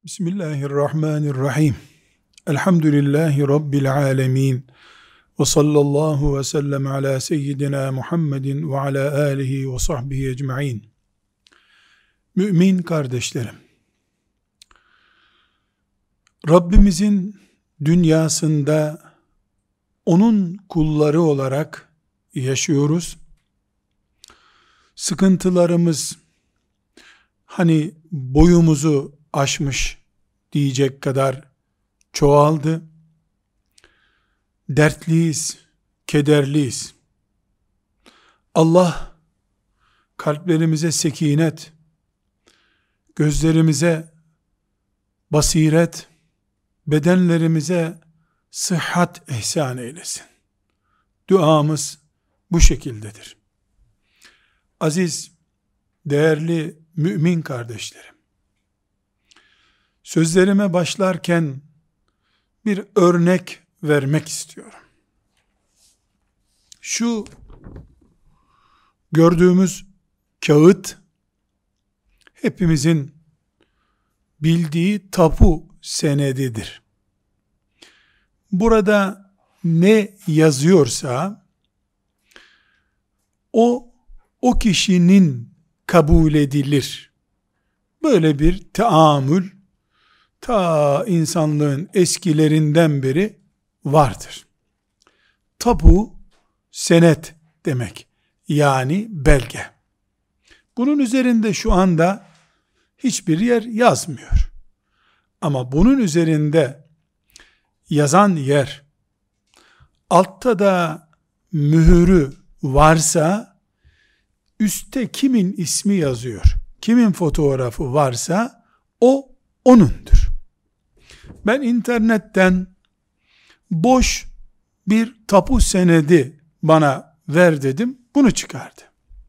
Bismillahirrahmanirrahim. Elhamdülillahi Rabbil alemin. Ve sallallahu ve sellem ala seyyidina Muhammedin ve ala alihi ve sahbihi ecma'in. Mümin kardeşlerim, Rabbimizin dünyasında onun kulları olarak yaşıyoruz. Sıkıntılarımız hani boyumuzu aşmış diyecek kadar çoğaldı. Dertliyiz, kederliyiz. Allah kalplerimize sekinet, gözlerimize basiret, bedenlerimize sıhhat ihsan eylesin. Duamız bu şekildedir. Aziz, değerli mümin kardeşlerim, sözlerime başlarken bir örnek vermek istiyorum. Şu gördüğümüz kağıt hepimizin bildiği tapu senedidir. Burada ne yazıyorsa o kişinin kabul edilir. Böyle bir teamül ta insanlığın eskilerinden beri vardır. Tapu senet demek. Yani belge. Bunun üzerinde şu anda hiçbir yer yazmıyor. Ama bunun üzerinde yazan yer, altta da mühürü varsa, üstte kimin ismi yazıyor, kimin fotoğrafı varsa o onundur. Ben internetten boş bir tapu senedi bana ver dedim, bunu çıkardı.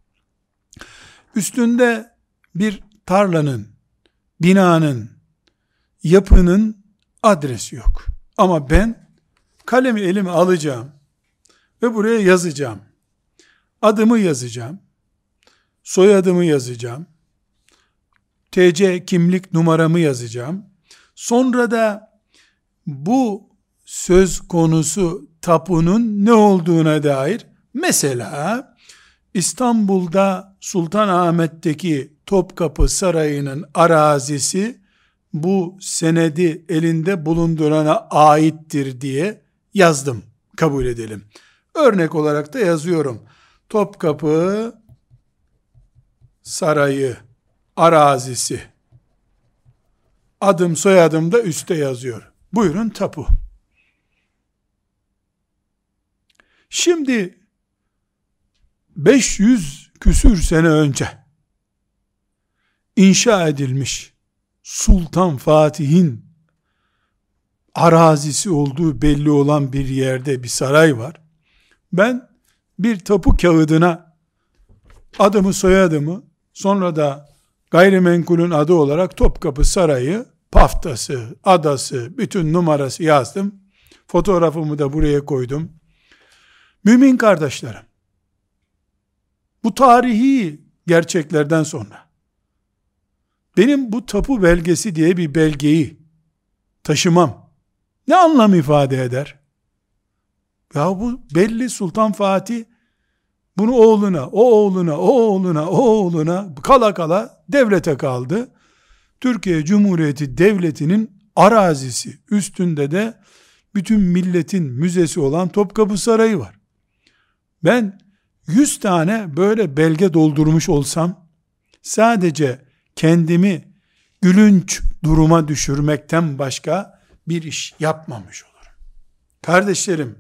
Üstünde bir tarlanın, binanın, yapının adresi yok. Ama ben kalemi elime alacağım ve buraya yazacağım. Adımı yazacağım, soyadımı yazacağım, TC kimlik numaramı yazacağım. Sonra da bu söz konusu tapunun ne olduğuna dair, mesela İstanbul'da Sultanahmet'teki Topkapı Sarayı'nın arazisi bu senedi elinde bulundurana aittir diye yazdım, kabul edelim. Örnek olarak da yazıyorum. Topkapı Sarayı arazisi. Adım soyadım da üstte yazıyor. Buyurun tapu. Şimdi 500 küsür sene önce inşa edilmiş Sultan Fatih'in arazisi olduğu belli olan bir yerde bir saray var. Ben bir tapu kağıdına adımı soyadımı, sonra da gayrimenkulün adı olarak Topkapı Sarayı, paftası, adası, bütün numarası yazdım. Fotoğrafımı da buraya koydum. Mümin kardeşlerim, bu tarihi gerçeklerden sonra benim bu tapu belgesi diye bir belgeyi taşımam ne anlam ifade eder? Ya bu belli, Sultan Fatih bunu oğluna, o oğluna kala kala devlete kaldı. Türkiye Cumhuriyeti Devleti'nin arazisi, üstünde de bütün milletin müzesi olan Topkapı Sarayı var. Ben 100 tane böyle belge doldurmuş olsam, sadece kendimi gülünç duruma düşürmekten başka bir iş yapmamış olurum. Kardeşlerim,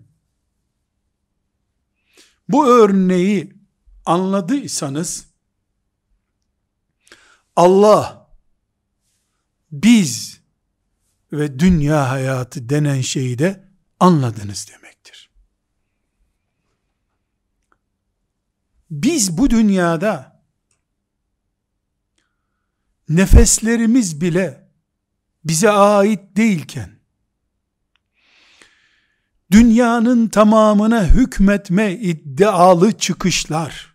bu örneği anladıysanız, Allah, biz ve dünya hayatı denen şeyi de anladınız demektir. Biz bu dünyada nefeslerimiz bile bize ait değilken, dünyanın tamamına hükmetme iddialı çıkışlar,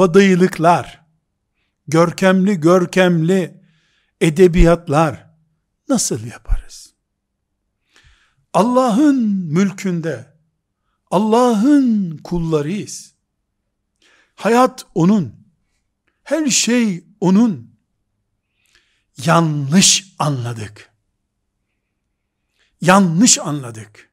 kabadayılıklar, görkemli edebiyatlar, nasıl yaparız? Allah'ın mülkünde, Allah'ın kullarıyız. Hayat onun, her şey onun. Yanlış anladık. Yanlış anladık.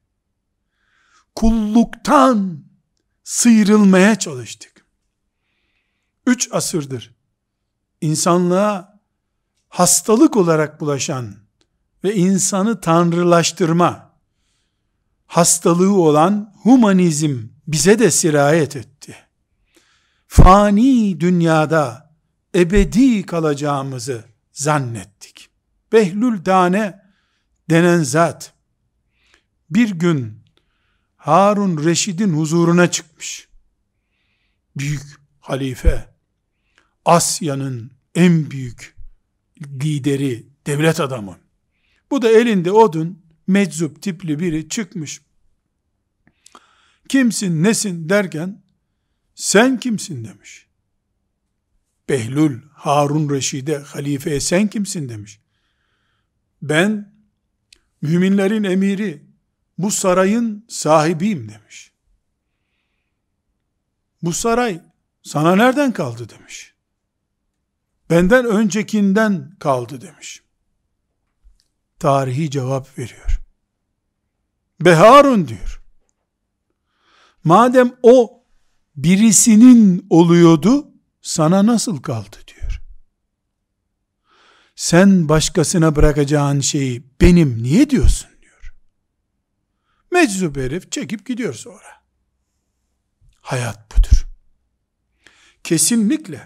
Kulluktan sıyrılmaya çalıştık. 3 asırdır insanlığa hastalık olarak bulaşan ve insanı tanrılaştırma hastalığı olan humanizm bize de sirayet etti. Fani dünyada ebedi kalacağımızı zannettik. Behlül Dane denen zat bir gün Harun Reşid'in huzuruna çıkmış. Büyük halife, Asya'nın en büyük lideri, devlet adamı. Bu da elinde odun, meczup tipli biri çıkmış. Kimsin, nesin derken, sen kimsin demiş. Behlül, Harun Reşid'e, halifeye sen kimsin demiş. Ben, müminlerin emiri, bu sarayın sahibiyim demiş. Bu saray sana nereden kaldı demiş. Benden öncekinden kaldı demiş. Tarihi cevap veriyor. Be Harun diyor. Madem o birisinin oluyordu, sana nasıl kaldı diyor. Sen başkasına bırakacağın şeyi benim niye diyorsun diyor. Meczup herif çekip gidiyor sonra. Hayat budur. Kesinlikle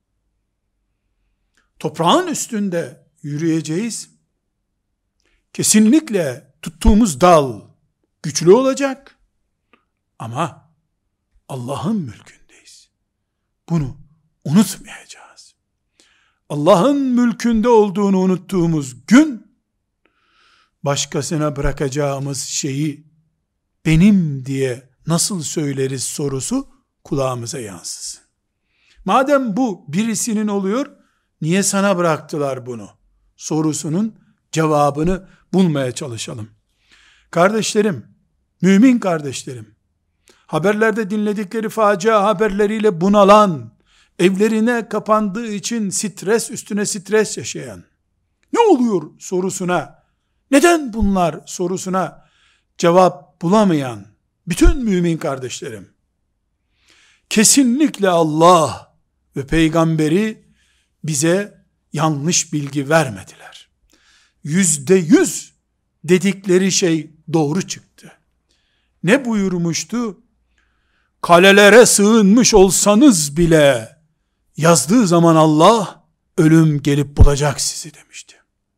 toprağın üstünde yürüyeceğiz. Kesinlikle tuttuğumuz dal güçlü olacak. Ama Allah'ın mülkündeyiz. Bunu unutmayacağız. Allah'ın mülkünde olduğunu unuttuğumuz gün, başkasına bırakacağımız şeyi benim diye nasıl söyleriz sorusu kulağımıza yansısın. Madem bu birisinin oluyor, niye sana bıraktılar bunu? Sorusunun cevabını bulmaya çalışalım. Kardeşlerim, mümin kardeşlerim, haberlerde dinledikleri facia haberleriyle bunalan, evlerine kapandığı için stres üstüne stres yaşayan, ne oluyor sorusuna, neden bunlar sorusuna cevap bulamayan bütün mümin kardeşlerim, kesinlikle Allah ve peygamberi bize yanlış bilgi vermediler. %100 dedikleri şey doğru çıktı. Ne buyurmuştu? Kalelere sığınmış olsanız bile yazdığı zaman Allah ölüm gelip bulacak sizi demişti.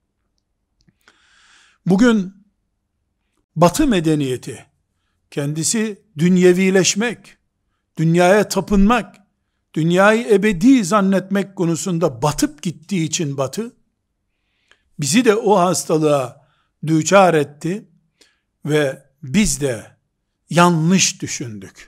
Bugün Batı medeniyeti kendisi dünyevileşmek, dünyaya tapınmak, dünyayı ebedi zannetmek konusunda batıp gittiği için Batı, bizi de o hastalığa düçar etti ve biz de yanlış düşündük.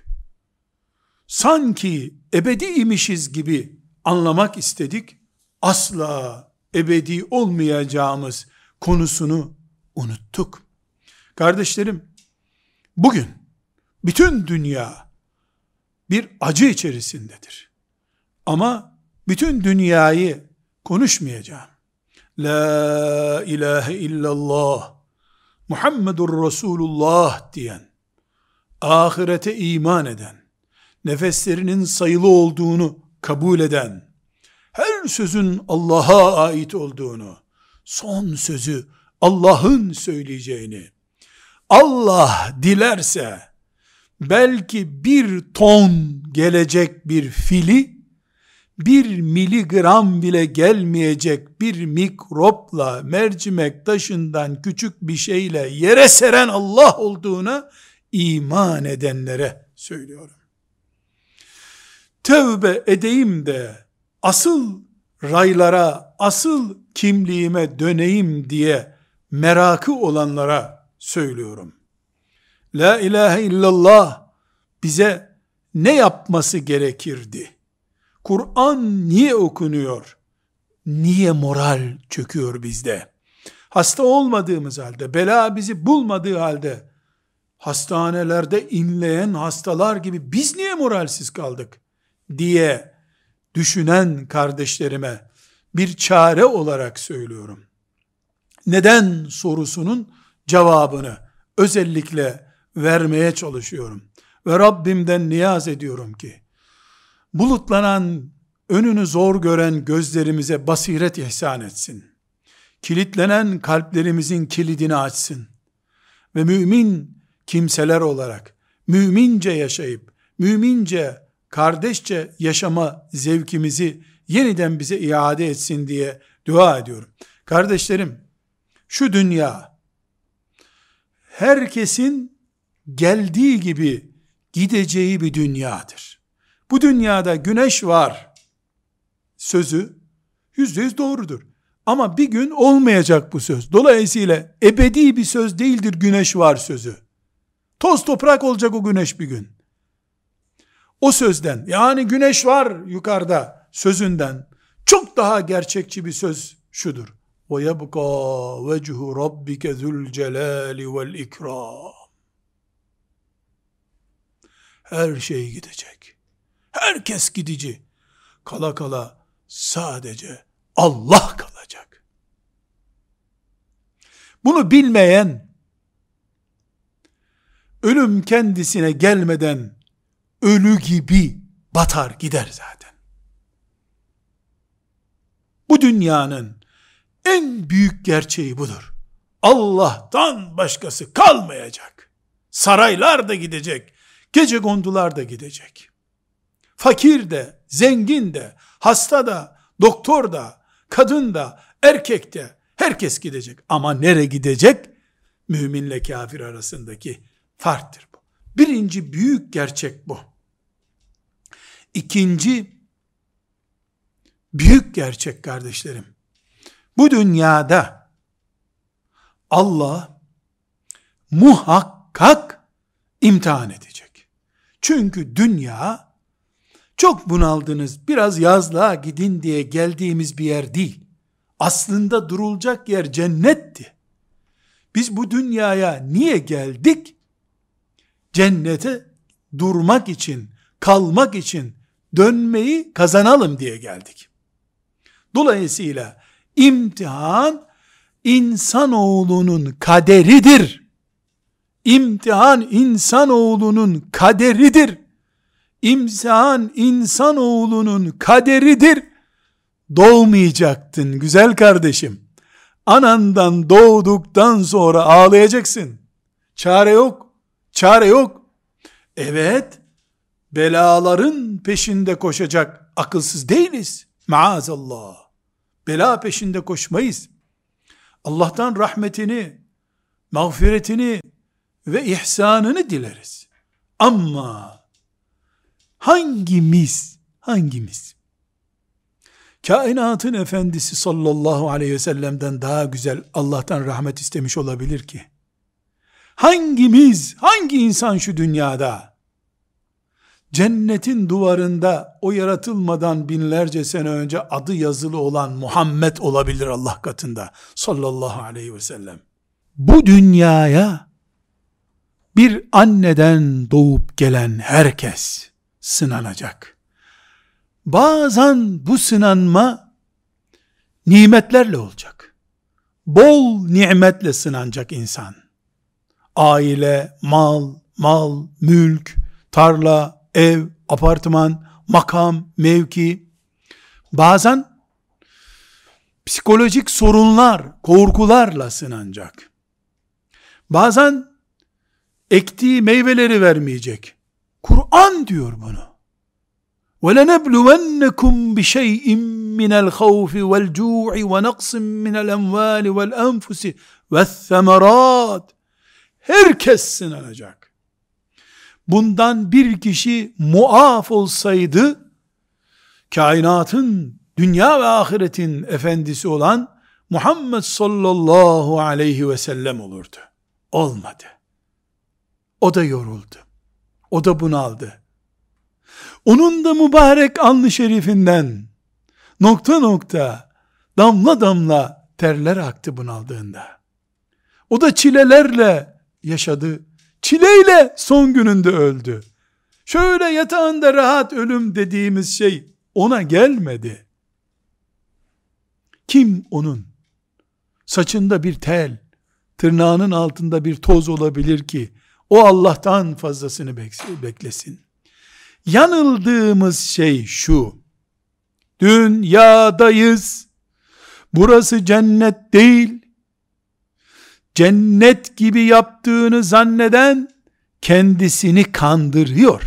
Sanki ebediymişiz gibi anlamak istedik, asla ebedi olmayacağımız konusunu unuttuk. Kardeşlerim, bugün bütün dünya bir acı içerisindedir. Ama bütün dünyayı konuşmayacağım. La ilahe illallah, Muhammedur Resulullah diyen, ahirete iman eden, nefeslerinin sayılı olduğunu kabul eden, her sözün Allah'a ait olduğunu, son sözü Allah'ın söyleyeceğini, Allah dilerse belki 1 ton gelecek bir fili, 1 miligram bile gelmeyecek bir mikropla, mercimek taşından küçük bir şeyle yere seren Allah olduğuna iman edenlere söylüyorum. Tövbe edeyim de asıl raylara, asıl kimliğime döneyim diye merakı olanlara söylüyorum. La ilahe illallah bize ne yapması gerekirdi? Kur'an niye okunuyor? Niye moral çöküyor bizde? hasta olmadığımız halde, bela bizi bulmadığı halde, hastanelerde inleyen hastalar gibi biz niye moralsiz kaldık diye düşünen kardeşlerime bir çare olarak söylüyorum. Neden sorusunun cevabını özellikle vermeye çalışıyorum. Ve Rabbimden niyaz ediyorum ki, bulutlanan, önünü zor gören gözlerimize basiret ihsan etsin. Kilitlenen kalplerimizin kilidini açsın. Ve mümin kimseler olarak, mümince yaşayıp, mümince, kardeşçe yaşama zevkimizi yeniden bize iade etsin diye dua ediyorum. Kardeşlerim, şu dünya, herkesin geldiği gibi gideceği bir dünyadır. Bu dünyada güneş var sözü %100 doğrudur. Ama bir gün olmayacak bu söz. Dolayısıyla ebedi bir söz değildir güneş var sözü. Toz toprak olacak o güneş bir gün. O sözden, yani güneş var yukarıda sözünden çok daha gerçekçi bir söz şudur. وَيَبْقَى وَجْهُ رَبِّكَ ذُو الْجَلَالِ وَالْاِكْرَامِ. Her şey gidecek. Herkes gidici. Kala kala sadece Allah kalacak. Bunu bilmeyen, ölüm kendisine gelmeden ölü gibi batar gider zaten. Bu dünyanın en büyük gerçeği budur. Allah'tan başkası kalmayacak. Saraylar da gidecek. Gecekondular da gidecek. Fakir de, zengin de, hasta da, doktor da, kadın da, erkek de, herkes gidecek. Ama nereye gidecek? Müminle kafir arasındaki farktır bu. Birinci büyük gerçek bu. İkinci büyük gerçek kardeşlerim, bu dünyada Allah muhakkak imtihan edecek. Çünkü dünya çok bunaldınız, biraz yazlığa gidin diye geldiğimiz bir yer değil. Aslında durulacak yer cennetti. Biz bu dünyaya niye geldik? Cennete durmak için, kalmak için, dönmeyi kazanalım diye geldik. Dolayısıyla imtihan insanoğlunun kaderidir. İmtihan insanoğlunun kaderidir. İmtihan insanoğlunun kaderidir. Doğmayacaktın güzel kardeşim. Anandan doğduktan sonra ağlayacaksın. Çare yok. Çare yok. Evet, belaların peşinde koşacak akılsız değiliz. Maazallah. Bela peşinde koşmayız. Allah'tan rahmetini, mağfiretini ve ihsanını dileriz. Ama hangimiz kainatın efendisi sallallahu aleyhi ve sellem'den daha güzel Allah'tan rahmet istemiş olabilir ki? Hangi insan şu dünyada cennetin duvarında o yaratılmadan binlerce sene önce adı yazılı olan Muhammed olabilir Allah katında sallallahu aleyhi ve sellem? Bu dünyaya bir anneden doğup gelen herkes sınanacak. Bazen bu sınanma nimetlerle olacak. Bol nimetle sınanacak insan. Aile, mal, mülk, tarla, ev, apartman, makam, mevki. Bazen psikolojik sorunlar, korkularla sınanacak. Bazen ektiği meyveleri vermeyecek. Kur'an diyor bunu. وَلَنَبْلُوَنَّكُمْ بِشَيْءٍ مِّنَ الْخَوْفِ وَالْجُوعِ وَنَقْصٍ مِّنَ الْاَمْوَالِ وَالْاَنْفُسِ وَالثَّمَرَاتِ. Herkes sınanacak. Bundan bir kişi muaf olsaydı, kainatın, dünya ve ahiretin efendisi olan Muhammed sallallahu aleyhi ve sellem olurdu. Olmadı. O da yoruldu. O da bunaldı. Onun da mübarek alnı şerifinden nokta nokta, damla damla terler aktı bunaldığında. O da çilelerle yaşadı. Çileyle son gününde öldü. Şöyle yatağında rahat ölüm dediğimiz şey ona gelmedi. Kim onun saçında bir tel, tırnağının altında bir toz olabilir ki o Allah'tan fazlasını beklesin? Yanıldığımız şey şu: dünyadayız. Burası cennet değil. Cennet gibi yaptığını zanneden kendisini kandırıyor.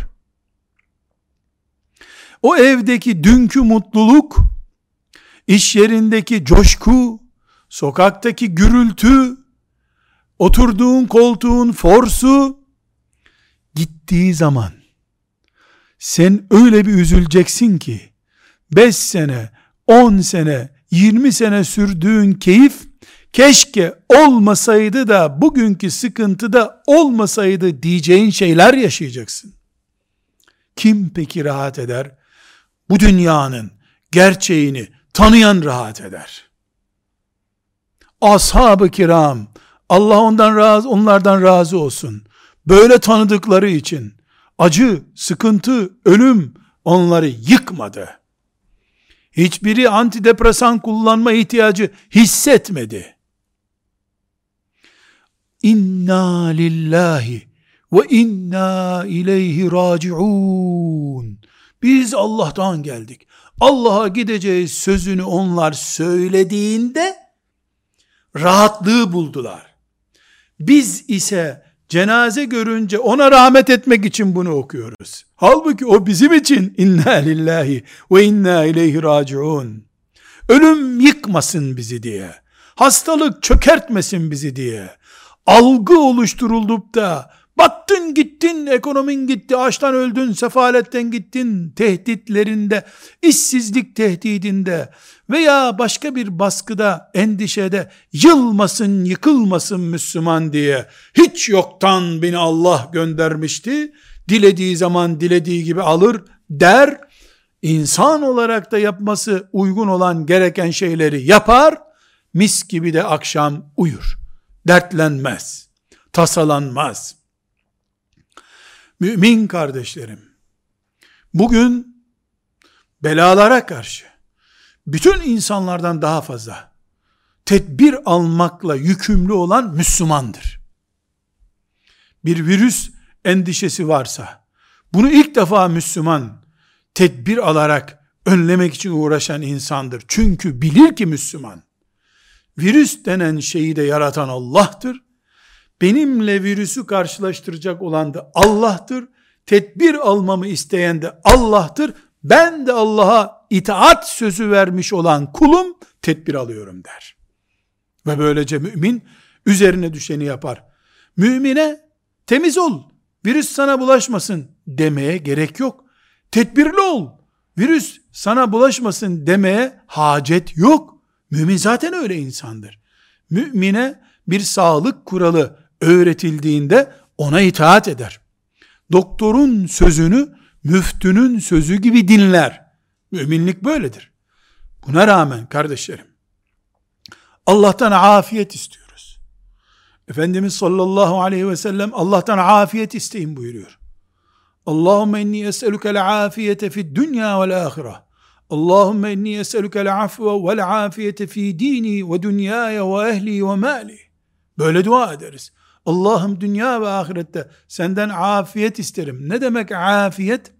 O evdeki dünkü mutluluk, iş yerindeki coşku, sokaktaki gürültü, oturduğun koltuğun forsu gittiği zaman sen öyle bir üzüleceksin ki 5 sene, 10 sene, 20 sene sürdüğün keyif keşke olmasaydı da bugünkü sıkıntıda olmasaydı diyeceğin şeyler yaşayacaksın. Kim peki rahat eder? Bu dünyanın gerçeğini tanıyan rahat eder. Ashab-ı kiram, Allah onlardan razı olsun, böyle tanıdıkları için acı, sıkıntı, ölüm onları yıkmadı. Hiçbiri antidepresan kullanma ihtiyacı hissetmedi. İnna lillahi ve inna ileyhi raciun. Biz Allah'tan geldik. Allah'a gideceğiz sözünü onlar söylediğinde rahatlığı buldular. Biz ise cenaze görünce ona rahmet etmek için bunu okuyoruz. Halbuki o bizim için inna lillahi ve inna ileyhi raciun. Ölüm yıkmasın bizi diye, hastalık çökertmesin bizi diye, algı oluşturulup da battın gittin, ekonomin gitti, açtan öldün, sefaletten gittin tehditlerinde, işsizlik tehdidinde veya başka bir baskıda, endişede yılmasın, yıkılmasın Müslüman diye hiç yoktan beni Allah göndermişti, dilediği zaman dilediği gibi alır der, insan olarak da yapması uygun olan gereken şeyleri yapar, mis gibi de akşam uyur, dertlenmez, tasalanmaz. Mümin kardeşlerim, bugün belalara karşı bütün insanlardan daha fazla tedbir almakla yükümlü olan Müslümandır. Bir virüs endişesi varsa, bunu ilk defa Müslüman tedbir alarak önlemek için uğraşan insandır. Çünkü bilir ki Müslüman, virüs denen şeyi de yaratan Allah'tır. Benimle virüsü karşılaştıracak olan da Allah'tır. Tedbir almamı isteyen de Allah'tır. Ben de Allah'a itaat sözü vermiş olan kulum, tedbir alıyorum der. Ve böylece mümin üzerine düşeni yapar. Mümine temiz ol, virüs sana bulaşmasın demeye gerek yok. Tedbirli ol, virüs sana bulaşmasın demeye hacet yok. Mümin zaten öyle insandır. Mümine bir sağlık kuralı öğretildiğinde ona itaat eder. Doktorun sözünü müftünün sözü gibi dinler. Müminlik böyledir. Buna rağmen kardeşlerim, Allah'tan afiyet istiyoruz. Efendimiz sallallahu aleyhi ve sellem Allah'tan afiyet isteyin buyuruyor. Allahümme inni es'elukel afiyete fid dünya vel ahire. Allahümme inni es'elukel afve vel afiyete fi dini ve dünyaya ve ehli ve mali. Böyle dua ederiz. Allah'ım dünya ve ahirette senden afiyet isterim. Ne demek afiyet?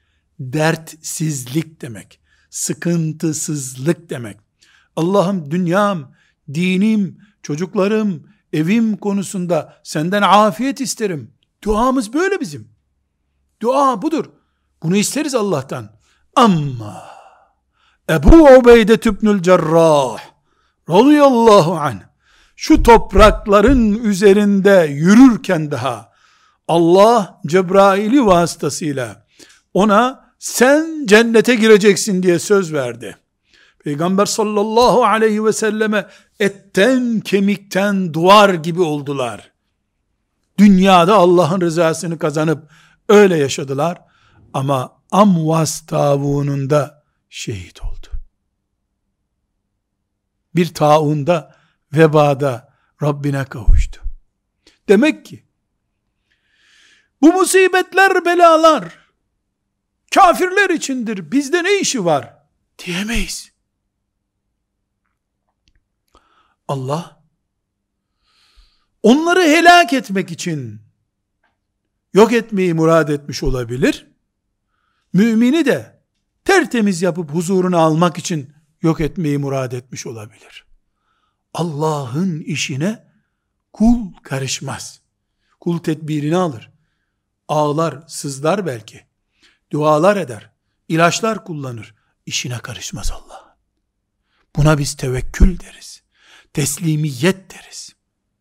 Dertsizlik demek. Sıkıntısızlık demek. Allah'ım dünyam, dinim, çocuklarım, evim konusunda senden afiyet isterim. Duamız böyle bizim. Dua budur. Bunu isteriz Allah'tan. Ama Ebu Ubeyde ibnül Cerrah radıyallahu anh şu toprakların üzerinde yürürken daha Allah Cebrail'i vasıtasıyla ona sen cennete gireceksin diye söz verdi. Peygamber sallallahu aleyhi ve selleme etten kemikten duvar gibi oldular. Dünyada Allah'ın rızasını kazanıp öyle yaşadılar ama Amvas tavuğununda şehit oldu. bir taunda, vebada Rabbine kavuştu. Demek ki bu musibetler, belalar kafirler içindir, bizde ne işi var diyemeyiz. Allah onları helak etmek için yok etmeyi murad etmiş olabilir. Mümini de tertemiz yapıp huzuruna almak için yok etmeyi murad etmiş olabilir. Allah'ın işine kul karışmaz. Kul tedbirini alır. Ağlar, sızlar belki. Dualar eder. İlaçlar kullanır. İşine karışmaz Allah. Buna biz tevekkül deriz. Teslimiyet deriz.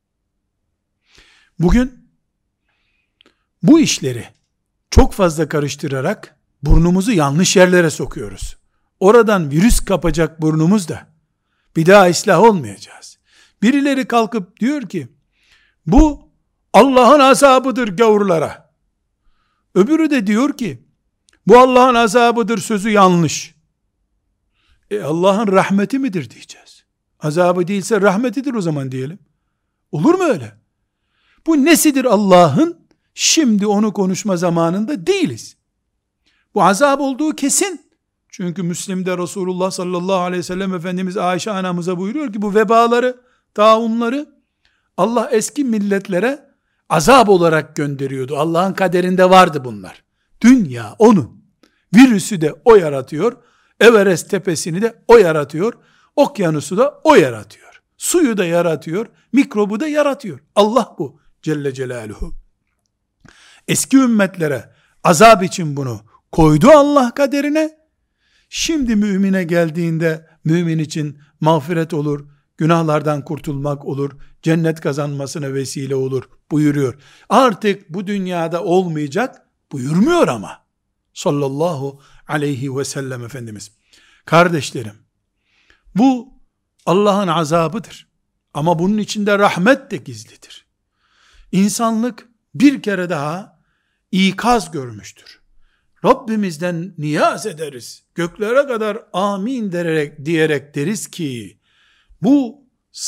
Bugün bu işleri çok fazla karıştırarak burnumuzu yanlış yerlere sokuyoruz. Oradan virüs kapacak burnumuz da bir daha ıslah olmayacağız. Birileri kalkıp diyor ki bu Allah'ın azabıdır gavurlara. Öbürü de diyor ki bu Allah'ın azabıdır, sözü yanlış. Allah'ın rahmeti midir diyeceğiz. Azabı değilse rahmetidir o zaman diyelim. Olur mu öyle? Bu nesidir Allah'ın? Şimdi onu konuşma zamanında değiliz. Bu azap olduğu kesin. Çünkü Müslim'de Resulullah sallallahu aleyhi ve sellem Efendimiz Ayşe anamıza buyuruyor ki bu vebaları, taunları Allah eski milletlere azap olarak gönderiyordu. Allah'ın kaderinde vardı bunlar. Dünya onun. Virüsü de o yaratıyor. Everest tepesini de o yaratıyor. Okyanusu da o yaratıyor. Suyu da yaratıyor. Mikrobu da yaratıyor. Allah bu Celle Celaluhu. Eski ümmetlere azap için bunu koydu Allah kaderine. Şimdi mümine geldiğinde mümin için mağfiret olur, günahlardan kurtulmak olur, cennet kazanmasına vesile olur buyuruyor. Artık bu dünyada olmayacak buyurmuyor ama. Sallallahu aleyhi ve sellem Efendimiz. Kardeşlerim, bu Allah'ın azabıdır. Ama bunun içinde rahmet de gizlidir. İnsanlık bir kere daha ikaz görmüştür. Rabbimizden niyaz ederiz. Göklere kadar amin diyerek deriz ki bu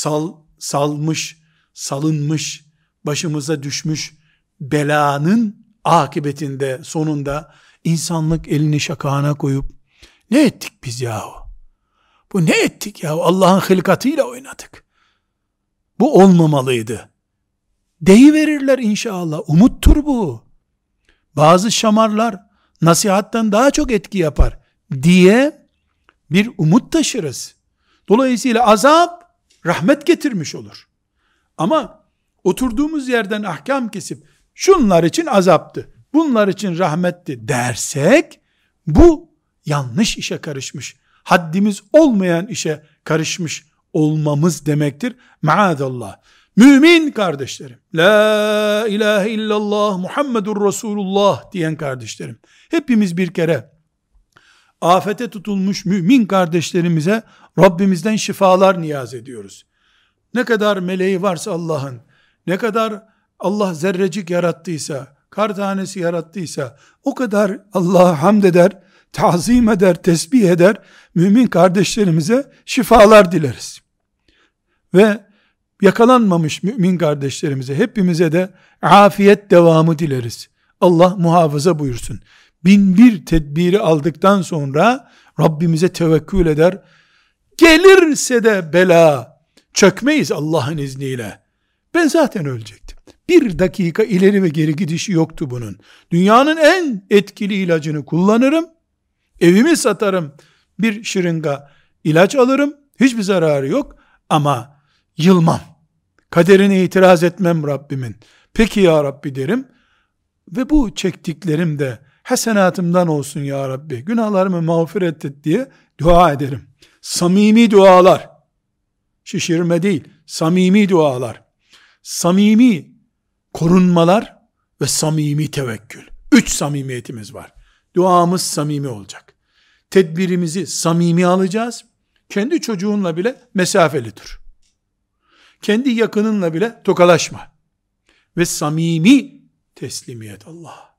salınmış, başımıza düşmüş belanın akıbetinde, sonunda insanlık elini şakağına koyup ne ettik biz yahu? Bu ne ettik yahu? Allah'ın hılkatıyla oynadık. Bu olmamalıydı. Deyiverirler inşallah. Umuttur bu. Bazı şamarlar nasihattan daha çok etki yapar diye bir umut taşırız. Dolayısıyla azap rahmet getirmiş olur. Ama oturduğumuz yerden ahkam kesip şunlar için azaptı, bunlar için rahmetti dersek bu yanlış işe karışmış, haddimiz olmayan işe karışmış olmamız demektir. Maazallah. Mümin kardeşlerim, la ilahe illallah Muhammedur Resulullah diyen kardeşlerim, hepimiz bir kere afete tutulmuş mümin kardeşlerimize Rabbimizden şifalar niyaz ediyoruz. Ne kadar meleği varsa Allah'ın, ne kadar Allah zerrecik yarattıysa, kar tanesi yarattıysa, o kadar Allah'a hamd eder, tazim eder, tesbih eder, mümin kardeşlerimize şifalar dileriz. Ve yakalanmamış mümin kardeşlerimize, hepimize de afiyet devamı dileriz. Allah muhafaza buyursun. 1001 tedbiri aldıktan sonra Rabbimize tevekkül eder. Gelirse de bela, çökmeyiz Allah'ın izniyle. Ben zaten ölecektim. Bir dakika ileri ve geri gidişi yoktu bunun. Dünyanın en etkili ilacını kullanırım. Evimi satarım. Bir şırınga ilaç alırım. Hiçbir zararı yok. Ama yılmam. Kaderine itiraz etmem Rabbimin. Peki ya Rabbi derim. Ve bu çektiklerim de hasenatımdan olsun ya Rabbi. Günahlarımı mağfiret et diye dua ederim. Samimi dualar. Şişirme değil. Samimi dualar. Samimi korunmalar ve samimi tevekkül. 3 samimiyetimiz var. Duamız samimi olacak. Tedbirimizi samimi alacağız. Kendi çocuğunla bile mesafeli dur. Kendi yakınınla bile tokalaşma. Ve samimi teslimiyet Allah'a.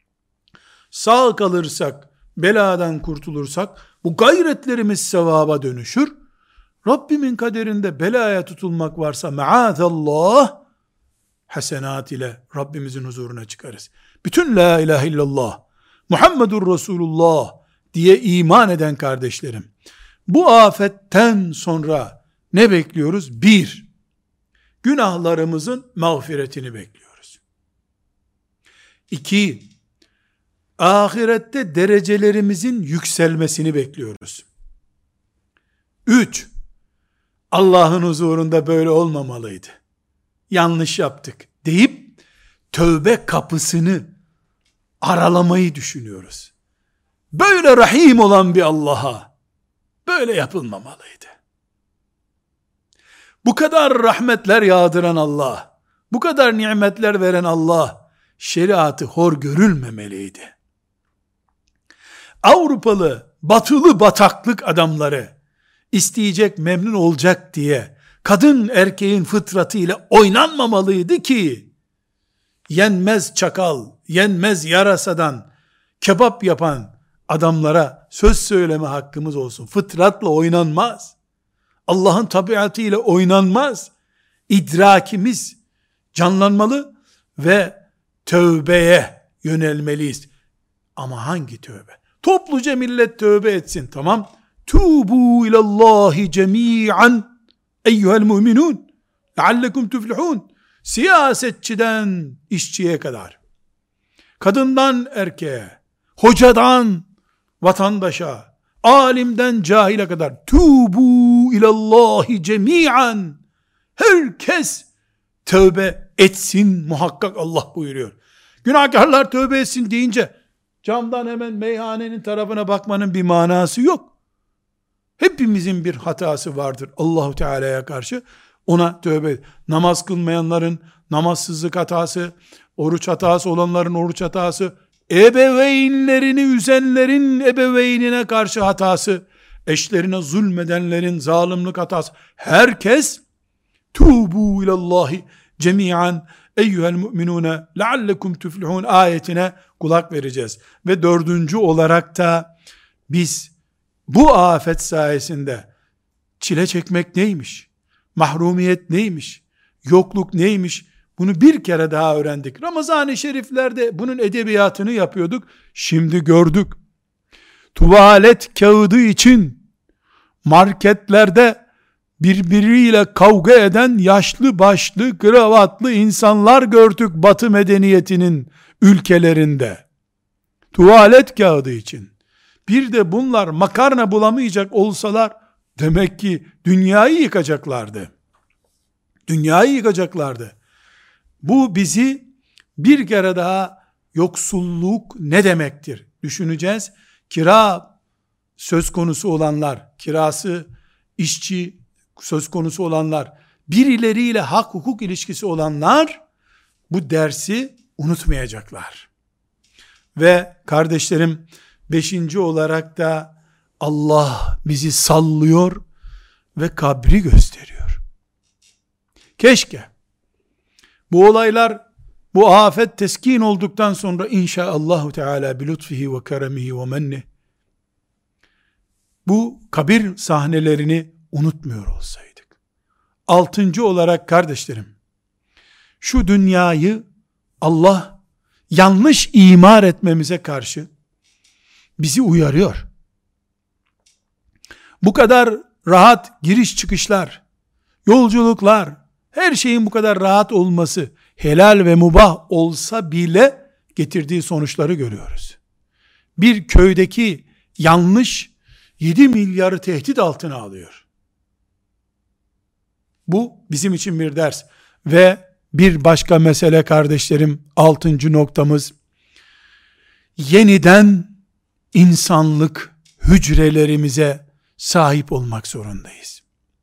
Sağ kalırsak, beladan kurtulursak, bu gayretlerimiz sevaba dönüşür. Rabbimin kaderinde belaya tutulmak varsa maazallah, hasenat ile Rabbimizin huzuruna çıkarız. Bütün la ilahe illallah Muhammedur Resulullah diye iman eden kardeşlerim, bu afetten sonra ne bekliyoruz? Bir, günahlarımızın mağfiretini bekliyoruz. İki, ahirette derecelerimizin yükselmesini bekliyoruz. Üç, Allah'ın huzurunda böyle olmamalıydı, yanlış yaptık deyip tövbe kapısını aralamayı düşünüyoruz. Böyle rahim olan bir Allah'a böyle yapılmamalıydı. Bu kadar rahmetler yağdıran Allah, bu kadar nimetler veren Allah, şeriatı hor görülmemeliydi. Avrupalı, batılı bataklık adamları isteyecek, memnun olacak diye kadın erkeğin fıtratıyla oynanmamalıydı ki, yenmez çakal, yenmez yarasadan kebap yapan adamlara söz söyleme hakkımız olsun. Fıtratla oynanmaz. Allah'ın tabiatıyla oynanmaz. İdrakimiz canlanmalı ve tövbeye yönelmeliyiz. Ama hangi tövbe? Topluca millet tövbe etsin, tamam. Tubu ilallahi cemi'an eyyuhel mu'minun leallekum tuflihun. Siyasetçiden işçiye kadar, kadından erkeğe, hocadan vatandaşa, alimden cahile kadar, tubu ilallahi cemi'an, herkes tövbe etsin muhakkak, Allah buyuruyor. Günahkarlar tövbe etsin deyince camdan hemen meyhanenin tarafına bakmanın bir manası yok. Hepimizin bir hatası vardır Allahu Teala'ya karşı. Ona tövbe. Namaz kılmayanların namazsızlık hatası, oruç hatası olanların oruç hatası, ebeveynlerini üzenlerin ebeveynine karşı hatası, eşlerine zulmedenlerin zalimlik hatası. Herkes tubu ilallahi cemi'an eyyuhel mu'minune leallekum tuflihun ayetine kulak vereceğiz. Ve dördüncü olarak da biz bu afet sayesinde çile çekmek neymiş? Mahrumiyet neymiş? Yokluk neymiş? Bunu bir kere daha öğrendik. Ramazan-ı Şeriflerde bunun edebiyatını yapıyorduk. Şimdi gördük. Tuvalet kağıdı için marketlerde birbiriyle kavga eden yaşlı başlı kravatlı insanlar gördük Batı medeniyetinin ülkelerinde. Tuvalet kağıdı için. Bir de bunlar makarna bulamayacak olsalar demek ki dünyayı yıkacaklardı. Dünyayı yıkacaklardı. Bu bizi bir kere daha yoksulluk ne demektir düşüneceğiz. Kira söz konusu olanlar, kirası işçi söz konusu olanlar, birileriyle hak hukuk ilişkisi olanlar bu dersi unutmayacaklar. Ve kardeşlerim, beşinci olarak da Allah bizi sallıyor ve kabri gösteriyor. Keşke bu olaylar, bu afet teskin olduktan sonra inşaallahu teala bi lütfihi ve keremihi ve menni bu kabir sahnelerini unutmuyor olsaydık. Altıncı olarak kardeşlerim, şu dünyayı Allah yanlış imar etmemize karşı bizi uyarıyor. Bu kadar rahat giriş çıkışlar, yolculuklar, her şeyin bu kadar rahat olması, helal ve mubah olsa bile getirdiği sonuçları görüyoruz. Bir köydeki yanlış 7 milyarı tehdit altına alıyor. Bu bizim için bir ders. Ve bir başka mesele kardeşlerim, 6. noktamız, yeniden insanlık hücrelerimize sahip olmak zorundayız.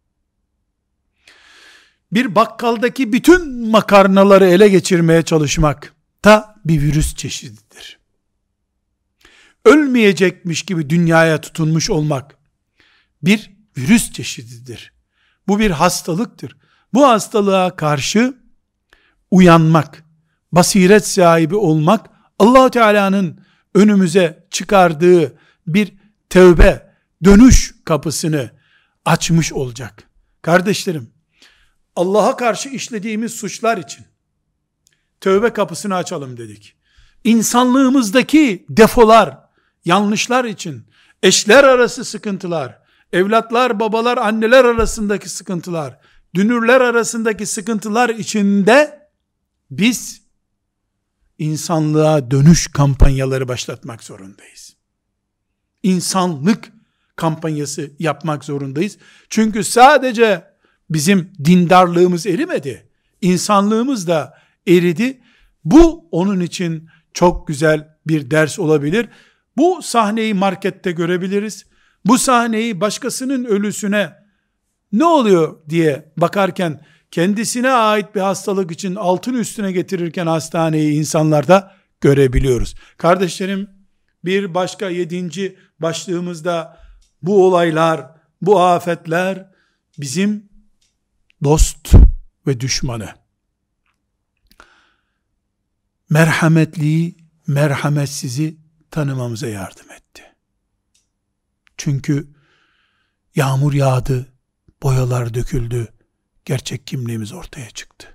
Bir bakkaldaki bütün makarnaları ele geçirmeye çalışmak da bir virüs çeşididir. Ölmeyecekmiş gibi dünyaya tutunmuş olmak bir virüs çeşididir. Bu bir hastalıktır. Bu hastalığa karşı uyanmak, basiret sahibi olmak, Allah-u Teala'nın önümüze çıkardığı bir tövbe, dönüş kapısını açmış olacak. Kardeşlerim, Allah'a karşı işlediğimiz suçlar için tövbe kapısını açalım dedik. İnsanlığımızdaki defolar, yanlışlar için, eşler arası sıkıntılar, evlatlar, babalar, anneler arasındaki sıkıntılar, dünürler arasındaki sıkıntılar içinde biz insanlığa dönüş kampanyaları başlatmak zorundayız. İnsanlık kampanyası yapmak zorundayız. Çünkü sadece bizim dindarlığımız erimedi. İnsanlığımız da eridi. Bu onun için çok güzel bir ders olabilir. Bu sahneyi markette görebiliriz. Bu sahneyi başkasının ölüsüne ne oluyor diye bakarken, kendisine ait bir hastalık için altın üstüne getirirken hastaneyi insanlarda görebiliyoruz. Kardeşlerim, bir başka 7. başlığımızda bu olaylar, bu afetler bizim dost ve düşmanı, merhametliyi, merhametsizi tanımamıza yardım etti. Çünkü yağmur yağdı, boyalar döküldü, gerçek kimliğimiz ortaya çıktı.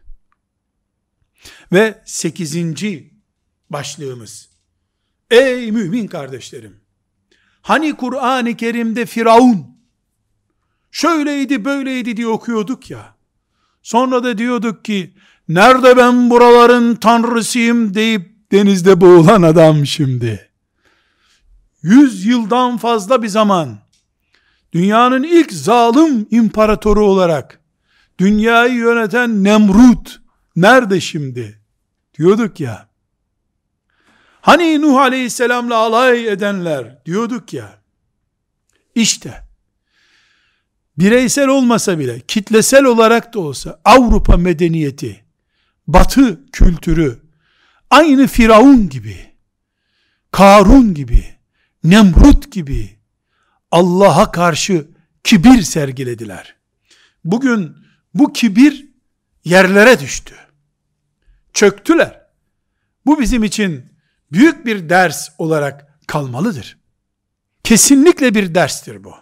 Ve 8. başlığımız, ey mümin kardeşlerim, hani Kur'an-ı Kerim'de Firavun şöyleydi böyleydi diye okuyorduk ya, sonra da diyorduk ki nerede ben buraların tanrısıyım deyip denizde boğulan adam şimdi. 100 yıldan fazla bir zaman dünyanın ilk zalim imparatoru olarak dünyayı yöneten Nemrut nerede şimdi? Diyorduk ya. Hani Nuh Aleyhisselam'la alay edenler diyorduk ya. İşte bireysel olmasa bile kitlesel olarak da olsa Avrupa medeniyeti, Batı kültürü aynı Firavun gibi, Karun gibi, Nemrut gibi Allah'a karşı kibir sergilediler. Bugün bu kibir yerlere düştü. Çöktüler. Bu bizim için büyük bir ders olarak kalmalıdır. Kesinlikle bir derstir bu.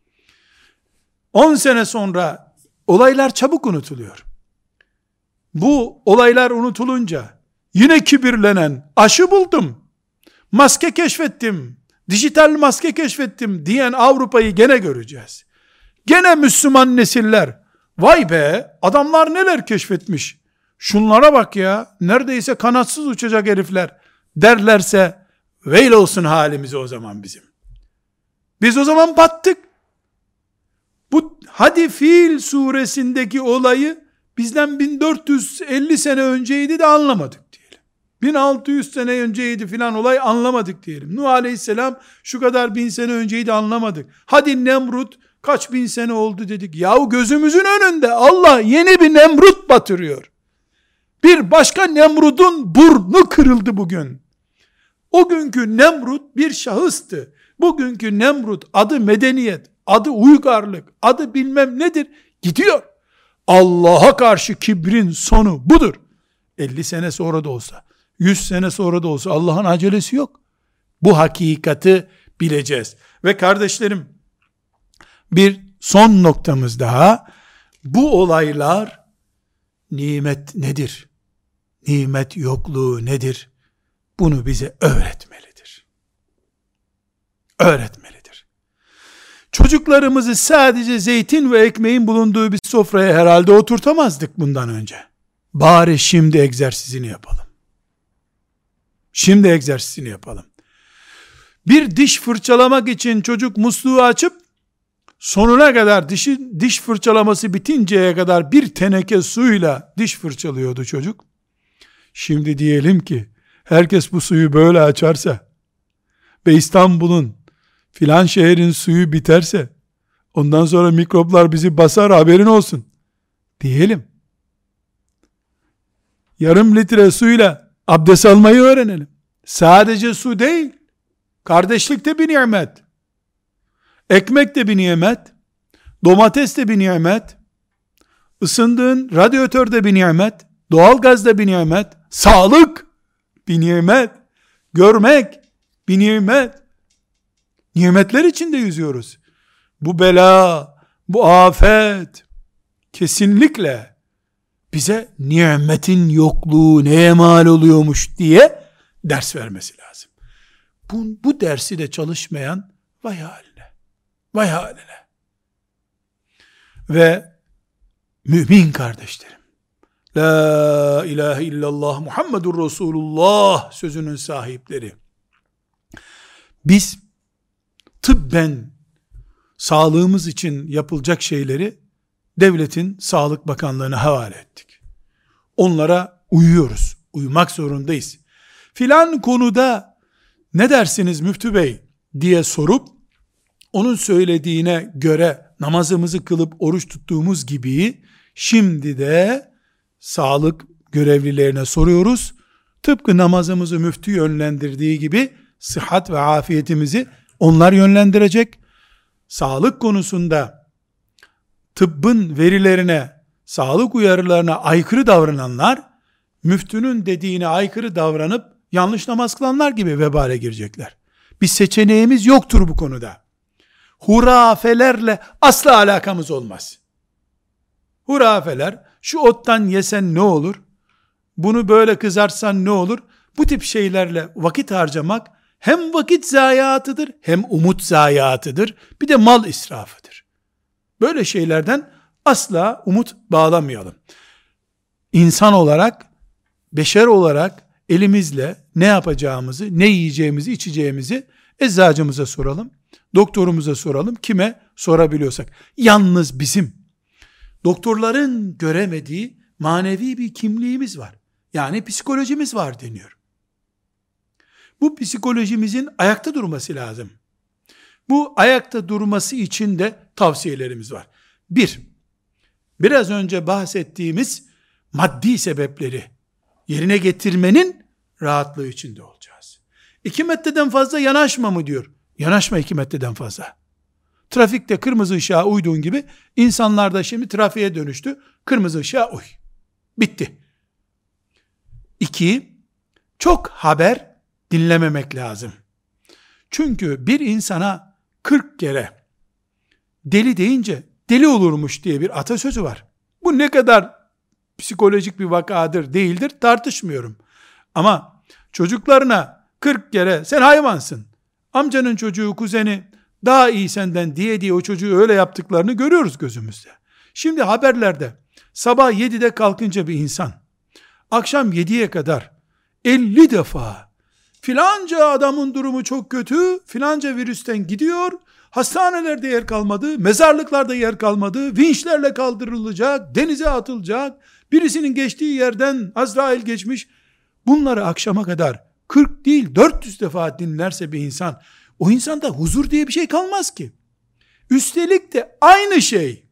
10 sene sonra olaylar çabuk unutuluyor. Bu olaylar unutulunca yine kibirlenen, aşı buldum, maske keşfettim, dijital maske keşfettim diyen Avrupa'yı gene göreceğiz. Gene Müslüman nesiller, vay be adamlar neler keşfetmiş, şunlara bak ya, neredeyse kanatsız uçacak herifler derlerse veil olsun halimize o zaman bizim. Biz o zaman battık. Bu Hadi Fil suresindeki olayı bizden 1450 sene önceydi de anlamadık diyelim. 1600 sene önceydi filan olay, anlamadık diyelim. Nuh Aleyhisselam şu kadar bin sene önceydi, anlamadık. Hadi Nemrut kaç bin sene oldu dedik. Yahu gözümüzün önünde Allah yeni bir Nemrut batırıyor. Bir başka Nemrut'un burnu kırıldı bugün. O günkü Nemrut bir şahıstı. Bugünkü Nemrut adı medeniyet, adı uygarlık, adı bilmem nedir, gidiyor. Allah'a karşı kibrin sonu budur. 50 sene sonra da olsa, 100 sene sonra da olsa Allah'ın acelesi yok. Bu hakikati bileceğiz. Ve kardeşlerim, bir son noktamız daha. Bu olaylar nimet nedir? Nimet yokluğu nedir? Bunu bize öğretmelidir. Öğretmelidir. Çocuklarımızı sadece zeytin ve ekmeğin bulunduğu bir sofraya herhalde oturtamazdık bundan önce. Bari şimdi egzersizini yapalım. Şimdi egzersizini yapalım. Bir diş fırçalamak için çocuk musluğu açıp sonuna kadar diş fırçalaması bitinceye kadar bir teneke suyla diş fırçalıyordu çocuk. Şimdi diyelim ki herkes bu suyu böyle açarsa ve İstanbul'un filan şehrin suyu biterse ondan sonra mikroplar bizi basar, haberin olsun diyelim. Yarım litre suyla abdest almayı öğrenelim. Sadece su değil, kardeşlik de bir nimet, ekmek de bir nimet, domates de bir nimet, ısındığın radyatör de bir nimet, doğalgaz da bir nimet, sağlık bir nimet, görmek bir nimet. Nimetler içinde yüzüyoruz. Bu bela, bu afet kesinlikle bize nimetin yokluğu neye mal oluyormuş diye ders vermesi lazım. Bu dersi de çalışmayan vay haline, vay haline. Ve mümin kardeşlerim, la ilahe illallah Muhammedur Resulullah sözünün sahipleri, biz tıbben sağlığımız için yapılacak şeyleri devletin Sağlık Bakanlığı'na havale ettik. Onlara uyuyoruz, uyumak zorundayız. Filan konuda ne dersiniz müftü bey diye sorup, onun söylediğine göre namazımızı kılıp oruç tuttuğumuz gibi, şimdi de sağlık görevlilerine soruyoruz. Tıpkı namazımızı müftü yönlendirdiği gibi, sıhhat ve afiyetimizi onlar yönlendirecek. Sağlık konusunda tıbbın verilerine, sağlık uyarılarına aykırı davrananlar, müftünün dediğine aykırı davranıp yanlış namaz kılanlar gibi vebale girecekler. Bir seçeneğimiz yoktur bu konuda. Hurafelerle asla alakamız olmaz. Hurafeler, şu ottan yesen ne olur? Bunu böyle kızartsan ne olur? Bu tip şeylerle vakit harcamak hem vakit zayiatıdır, hem umut zayiatıdır, bir de mal israfıdır. Böyle şeylerden asla umut bağlamayalım. İnsan olarak, beşer olarak elimizle ne yapacağımızı, ne yiyeceğimizi, içeceğimizi eczacımıza soralım, doktorumuza soralım, kime sorabiliyorsak. Yalnız bizim doktorların göremediği manevi bir kimliğimiz var. Yani psikolojimiz var deniyor. Bu psikolojimizin ayakta durması lazım. Bu ayakta durması için de tavsiyelerimiz var. Biraz önce bahsettiğimiz maddi sebepleri yerine getirmenin rahatlığı içinde olacağız. 2 metreden fazla yanaşma mı diyor? Yanaşma 2 metreden fazla. Trafikte kırmızı ışığa uyduğun gibi, insanlar da şimdi trafiğe dönüştü. Kırmızı ışığa uy. Bitti. 2, çok haber dinlememek lazım. Çünkü bir insana 40 kere deli deyince deli olurmuş diye bir atasözü var. Bu ne kadar psikolojik bir vakadır değildir tartışmıyorum. Ama çocuklarına 40 kere sen hayvansın, amcanın çocuğu, kuzeni daha iyi senden diye o çocuğu öyle yaptıklarını görüyoruz gözümüzde. Şimdi haberlerde sabah 7'de kalkınca bir insan akşam 7'ye kadar 50 defa filanca adamın durumu çok kötü, filanca virüsten gidiyor, hastanelerde yer kalmadı, mezarlıklarda yer kalmadı, vinçlerle kaldırılacak, denize atılacak, birisinin geçtiği yerden Azrail geçmiş, bunları akşama kadar 40 değil 400 defa dinlerse bir insan, o insanda huzur diye bir şey kalmaz ki. Üstelik de aynı şey.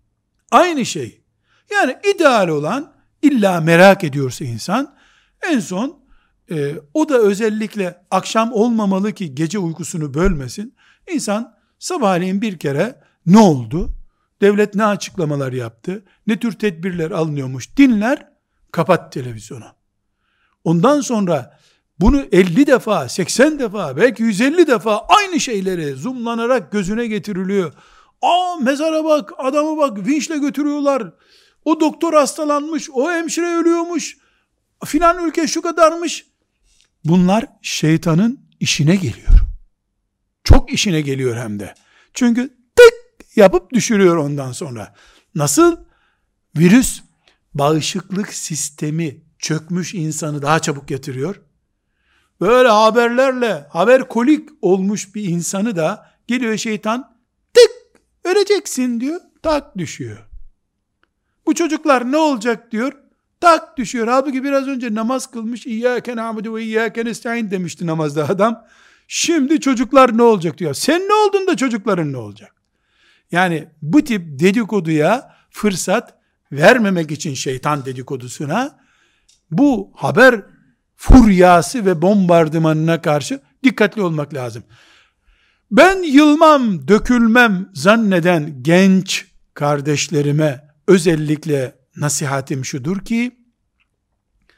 Yani ideal olan, illa merak ediyorsa insan, en son o da özellikle akşam olmamalı ki gece uykusunu bölmesin. İnsan sabahleyin bir kere ne oldu? Devlet ne açıklamalar yaptı? Ne tür tedbirler alınıyormuş? Dinler, kapat televizyonu. Ondan sonra bunu 50 defa, 80 defa, belki 150 defa aynı şeyleri zoomlanarak gözüne getiriliyor. Mezara bak, adamı bak, vinçle götürüyorlar. O doktor hastalanmış, o hemşire ölüyormuş, filan ülke şu kadarmış. Bunlar şeytanın işine geliyor. Çok işine geliyor hem de. Çünkü tık yapıp düşürüyor ondan sonra. Nasıl? Virüs bağışıklık sistemi çökmüş insanı daha çabuk getiriyor. Böyle haberlerle haberkolik olmuş bir insanı da geliyor şeytan, tık öleceksin diyor, tak düşüyor. Bu çocuklar ne olacak diyor, tak düşüyor. Halbuki biraz önce namaz kılmış, İyyâke na'budu ve iyyâke nestaîn demişti namazda adam. Şimdi çocuklar ne olacak diyor. Sen ne oldun da çocukların ne olacak? Yani bu tip dedikoduya fırsat vermemek için, şeytan dedikodusuna, bu haber furyası ve bombardımanına karşı dikkatli olmak lazım. Ben yılmam, dökülmem zanneden genç kardeşlerime özellikle nasihatim şudur ki,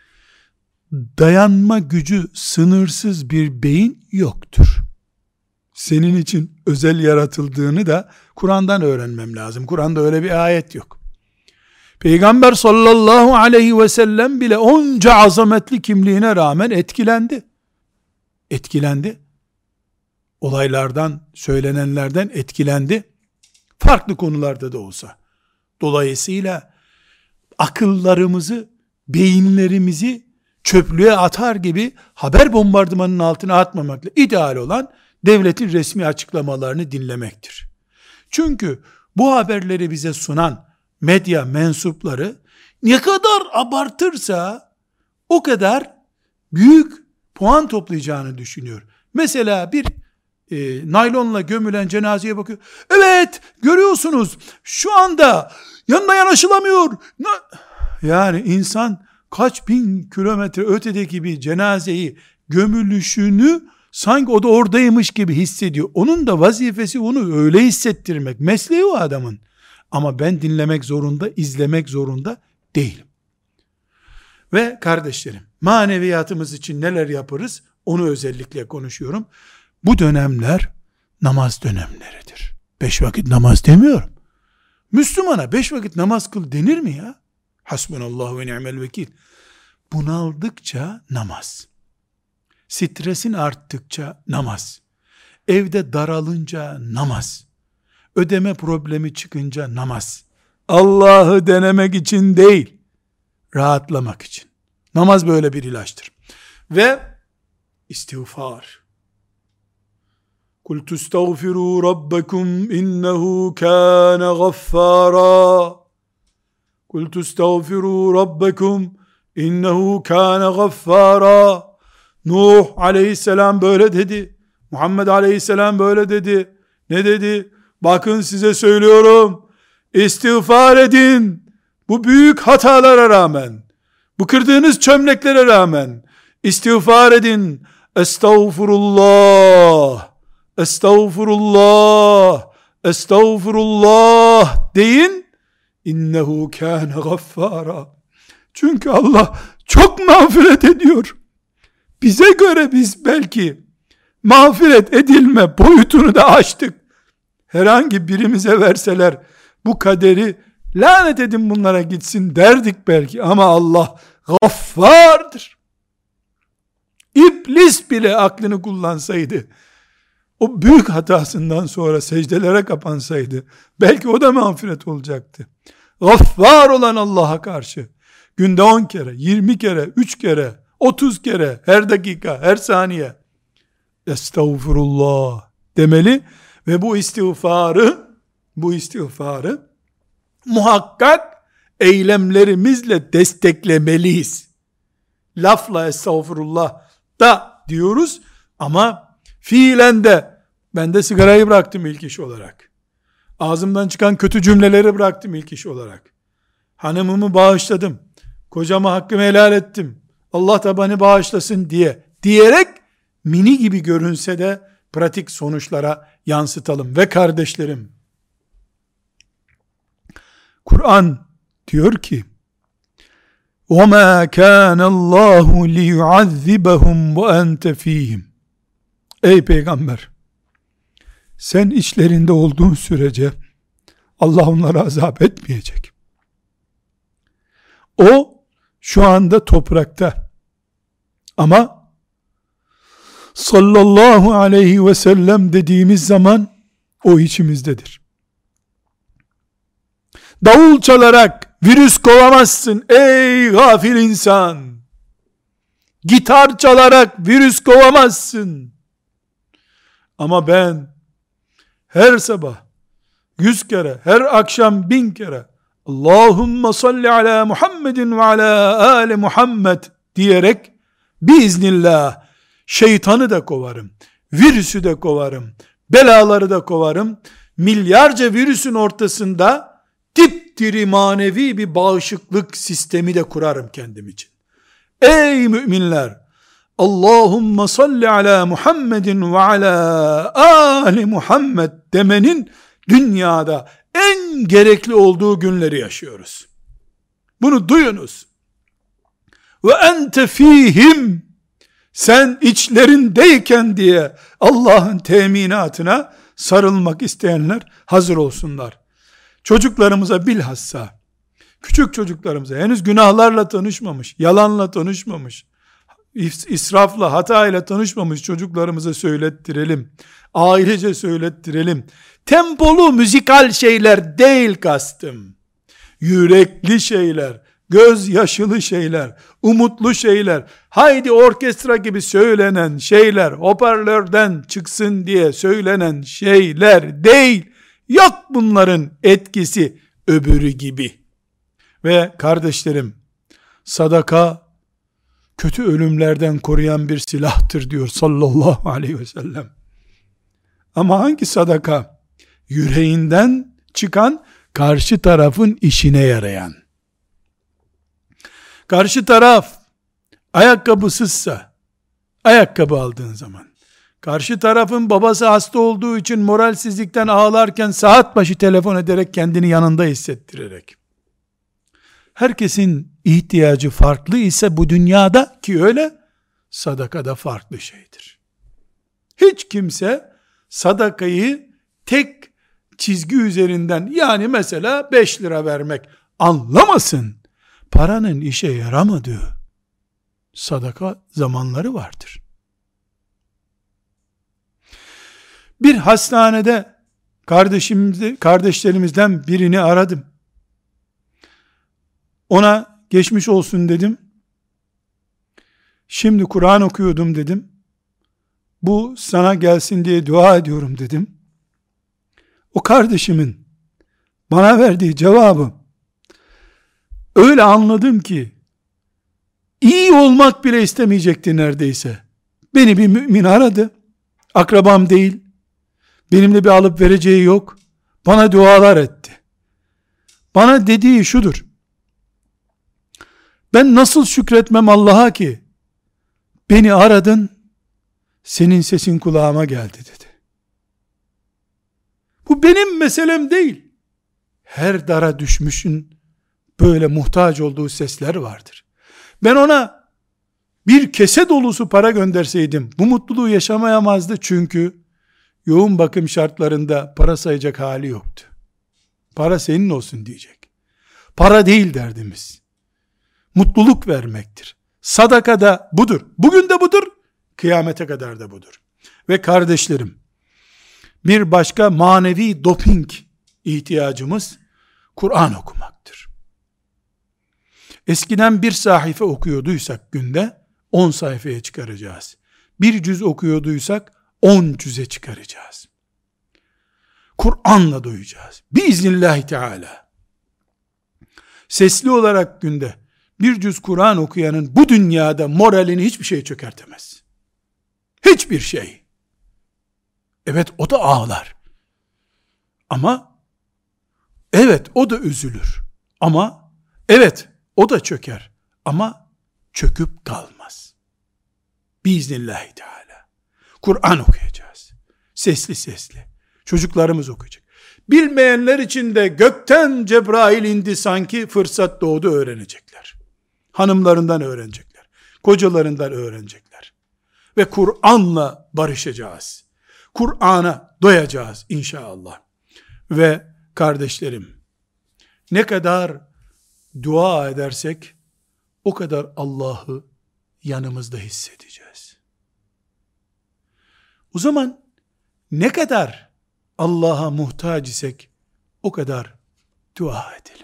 dayanma gücü sınırsız bir beyin yoktur. senin için özel yaratıldığını da Kur'an'dan öğrenmem lazım. Kur'an'da öyle bir ayet yok. Peygamber sallallahu aleyhi ve sellem bile onca azametli kimliğine rağmen etkilendi. Etkilendi. Olaylardan, söylenenlerden etkilendi. Farklı konularda da olsa. Dolayısıyla akıllarımızı, beyinlerimizi çöplüğe atar gibi haber bombardımanının altına atmamakla ideal olan devletin resmi açıklamalarını dinlemektir. Çünkü bu haberleri bize sunan medya mensupları ne kadar abartırsa o kadar büyük puan toplayacağını düşünüyor. Mesela bir naylonla gömülen cenazeye bakıyor. Evet, görüyorsunuz şu anda yanına yanaşılamıyor. Yani insan kaç bin kilometre ötedeki bir cenazeyi gömülüşünü sanki o da oradaymış gibi hissediyor. Onun da vazifesi onu öyle hissettirmek. Mesleği o adamın. Ama ben dinlemek zorunda, izlemek zorunda değilim. Ve kardeşlerim, maneviyatımız için neler yaparız? Onu özellikle konuşuyorum. Bu dönemler namaz dönemleridir. 5 vakit namaz demiyorum. Müslümana 5 vakit namaz kıl denir mi ya? Hasbunallahu ve ni'mel vekil. Bunaldıkça namaz. Stresin arttıkça namaz. Evde daralınca namaz. Ödeme problemi çıkınca namaz. Allah'ı denemek için değil, rahatlamak için. Namaz böyle bir ilaçtır. Ve istiğfar. Kul tustağfiru rabbekum innehu kâne gaffâra. Kul tustağfiru rabbekum innehu kâne gaffâra. Nuh aleyhisselam böyle dedi. Muhammed aleyhisselam böyle dedi. Ne dedi? Bakın size söylüyorum. İstiğfar edin. Bu büyük hatalara rağmen, bu kırdığınız çömleklere rağmen istiğfar edin. Estağfurullah. Estağfurullah. Estağfurullah deyin. İnnehu kâne gaffâra. Çünkü Allah çok mağfiret ediyor. Bize göre biz belki mağfiret edilme boyutunu da aştık. Herhangi birimize verseler bu kaderi lanet edin bunlara gitsin derdik belki, ama Allah gaffardır. İblis bile aklını kullansaydı, o büyük hatasından sonra secdelere kapansaydı, belki o da mağfiret olacaktı. Gaffar olan Allah'a karşı günde 10 kere, 20 kere, 3 kere, 30 kere, her dakika, her saniye estağfurullah demeli ve bu istiğfarı muhakkak eylemlerimizle desteklemeliyiz. Lafla estağfurullah da diyoruz ama fiilen de ben de sigarayı bıraktım ilk iş olarak. Ağzımdan çıkan kötü cümleleri bıraktım ilk iş olarak. Hanımımı bağışladım. Kocama hakkımı helal ettim. Allah da beni bağışlasın diyerek mini gibi görünse de pratik sonuçlara yansıtalım. Ve kardeşlerim, Kur'an diyor ki وَمَا كَانَ اللّٰهُ لِيُعَذِّبَهُمْ وَاَنْتَ ف۪يهِمْ. Ey peygamber, sen içlerinde olduğun sürece Allah onlara azap etmeyecek. O şu anda toprakta ama sallallahu aleyhi ve sellem dediğimiz zaman o içimizdedir. Davul çalarak virüs kovamazsın ey gafil insan. Gitar çalarak virüs kovamazsın. Ama ben her sabah 100 kere, her akşam 1000 kere Allahümme salli ala Muhammedin ve ala ali Muhammed diyerek biiznillah şeytanı da kovarım, virüsü de kovarım, belaları da kovarım. Milyarca virüsün ortasında dipdiri manevi bir bağışıklık sistemi de kurarım kendim için. Ey müminler, Allahümme salli ala Muhammedin ve ala ali Muhammed demenin dünyada en gerekli olduğu günleri yaşıyoruz. Bunu duyunuz. Ve ente fihim, sen içlerindeyken diye Allah'ın teminatına sarılmak isteyenler hazır olsunlar. Çocuklarımıza bilhassa, küçük çocuklarımıza, henüz günahlarla tanışmamış, yalanla tanışmamış, israfla, hatayla tanışmamış çocuklarımıza söylettirelim. Ailece söylettirelim. Tempolu müzikal şeyler değil kastım. Yürekli şeyler, gözyaşılı şeyler, umutlu şeyler, haydi orkestra gibi söylenen şeyler, hoparlörden çıksın diye söylenen şeyler değil. Yok bunların etkisi öbürü gibi. Ve kardeşlerim, sadaka kötü ölümlerden koruyan bir silahtır diyor sallallahu aleyhi ve sellem. Ama hangi sadaka? Yüreğinden çıkan, karşı tarafın işine yarayan. Karşı taraf ayakkabısızsa, ayakkabı aldığın zaman, karşı tarafın babası hasta olduğu için moralsizlikten ağlarken saat başı telefon ederek kendini yanında hissettirerek, herkesin ihtiyacı farklı ise bu dünyada, ki öyle, sadaka da farklı şeydir. Hiç kimse sadakayı tek çizgi üzerinden, yani mesela 5 lira vermek anlamasın. Paranın işe yaramadığı sadaka zamanları vardır. Bir hastanede kardeşlerimizden birini aradım. Ona geçmiş olsun dedim. Şimdi Kur'an okuyordum dedim. Bu sana gelsin diye dua ediyorum dedim. O kardeşimin bana verdiği cevabı öyle anladım ki iyi olmak bile istemeyecekti neredeyse. Beni bir mümin aradı. Akrabam değil. Benimle bir alıp vereceği yok. Bana dualar etti. Bana dediği şudur: ben nasıl şükretmem Allah'a ki beni aradın, senin sesin kulağıma geldi dedi. Bu benim meselem değil. Her dara düşmüşün böyle muhtaç olduğu sesler vardır. Ben ona bir kese dolusu para gönderseydim bu mutluluğu yaşamayamazdı, çünkü yoğun bakım şartlarında para sayacak hali yoktu. Para senin olsun diyecek. Para değil derdimiz. Mutluluk vermektir. Sadaka da budur. Bugün de budur, kıyamete kadar da budur. Ve kardeşlerim, bir başka manevi doping ihtiyacımız Kur'an okumaktır. Eskiden bir sayfa okuyorduysak günde 10 sayfaya çıkaracağız. Bir cüz okuyorduysak 10 cüze çıkaracağız. Kur'an'la doyacağız. Biiznillahü Teala. Sesli olarak günde bir cüz Kur'an okuyanın bu dünyada moralini hiçbir şey çökertemez. Hiçbir şey. Evet, o da ağlar. Ama evet, o da üzülür. Ama evet, o da çöker. Ama çöküp kalmaz. Biiznillahü Teala. Kur'an okuyacağız. Sesli sesli. Çocuklarımız okuyacak. Bilmeyenler için de gökten Cebrail indi sanki, fırsat doğdu öğrenecekler. Hanımlarından öğrenecekler. Kocalarından öğrenecekler. Ve Kur'an'la barışacağız. Kur'an'a doyacağız inşallah. Ve kardeşlerim, ne kadar dua edersek o kadar Allah'ı yanımızda hissedeceğiz. O zaman ne kadar Allah'a muhtaç isek o kadar dua edelim.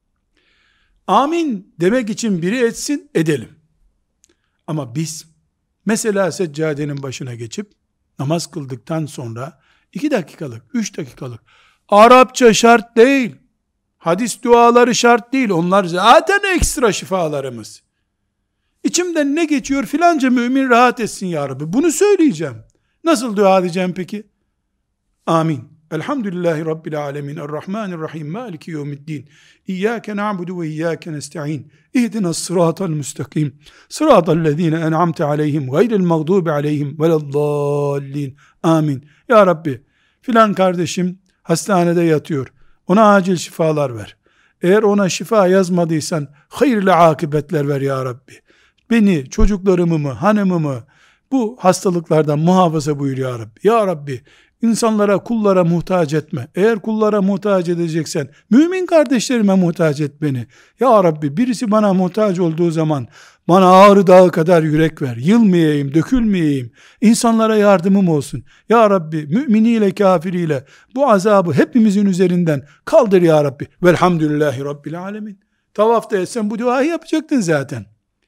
Amin demek için biri etsin, edelim. Ama biz mesela seccadenin başına geçip namaz kıldıktan sonra 2 dakikalık, 3 dakikalık, Arapça şart değil, hadis duaları şart değil, onlar zaten ekstra şifalarımız. İçimden ne geçiyor? Filanca mümin rahat etsin ya Rabbi. Bunu söyleyeceğim. Nasıl dua edeceğim peki? Amin. Elhamdülillahi Rabbil alemin. Errahmanirrahim. Maliki yevmiddin. İyyâke na'budu ve iyyâke nesta'in. İhdina sıratal müstakim. Sıratal lezîne en'amte aleyhim. Gayril mağdubi aleyhim. Veleddallin. Amin. Ya Rabbi, filan kardeşim hastanede yatıyor. Ona acil şifalar ver. Eğer ona şifa yazmadıysan hayırlı akıbetler ver ya Rabbi. Beni, çocuklarımı, hanımımı, bu hastalıklardan muhafaza buyur ya Rabbi. Ya Rabbi, insanlara, kullara muhtaç etme. Eğer kullara muhtaç edeceksen, mümin kardeşlerime muhtaç et beni. Ya Rabbi, birisi bana muhtaç olduğu zaman, bana Ağrı Dağı kadar yürek ver. Yılmayayım, dökülmeyeyim. İnsanlara yardımım olsun. Ya Rabbi, müminiyle, kafiriyle bu azabı hepimizin üzerinden kaldır ya Rabbi. Velhamdülillahi Rabbil alemin. Tavafta etsen bu duayı yapacaktın zaten.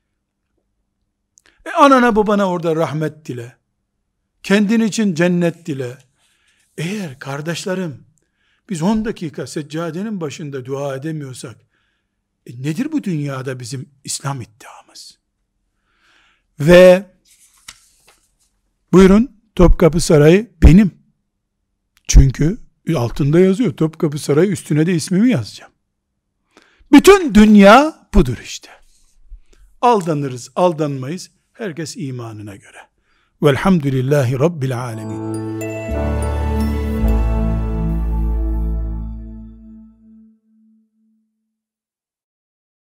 Anana babana orada rahmet dile. Kendin için cennet dile. Eğer kardeşlerim, biz 10 dakika seccadenin başında dua edemiyorsak, nedir bu dünyada bizim İslam iddiamız? Ve buyurun, Topkapı Sarayı benim. Çünkü altında yazıyor, Topkapı Sarayı, üstüne de ismimi yazacağım. Bütün dünya budur işte. Aldanırız, aldanmayız. Herkes imanına göre. Velhamdülillahi Rabbil alemin.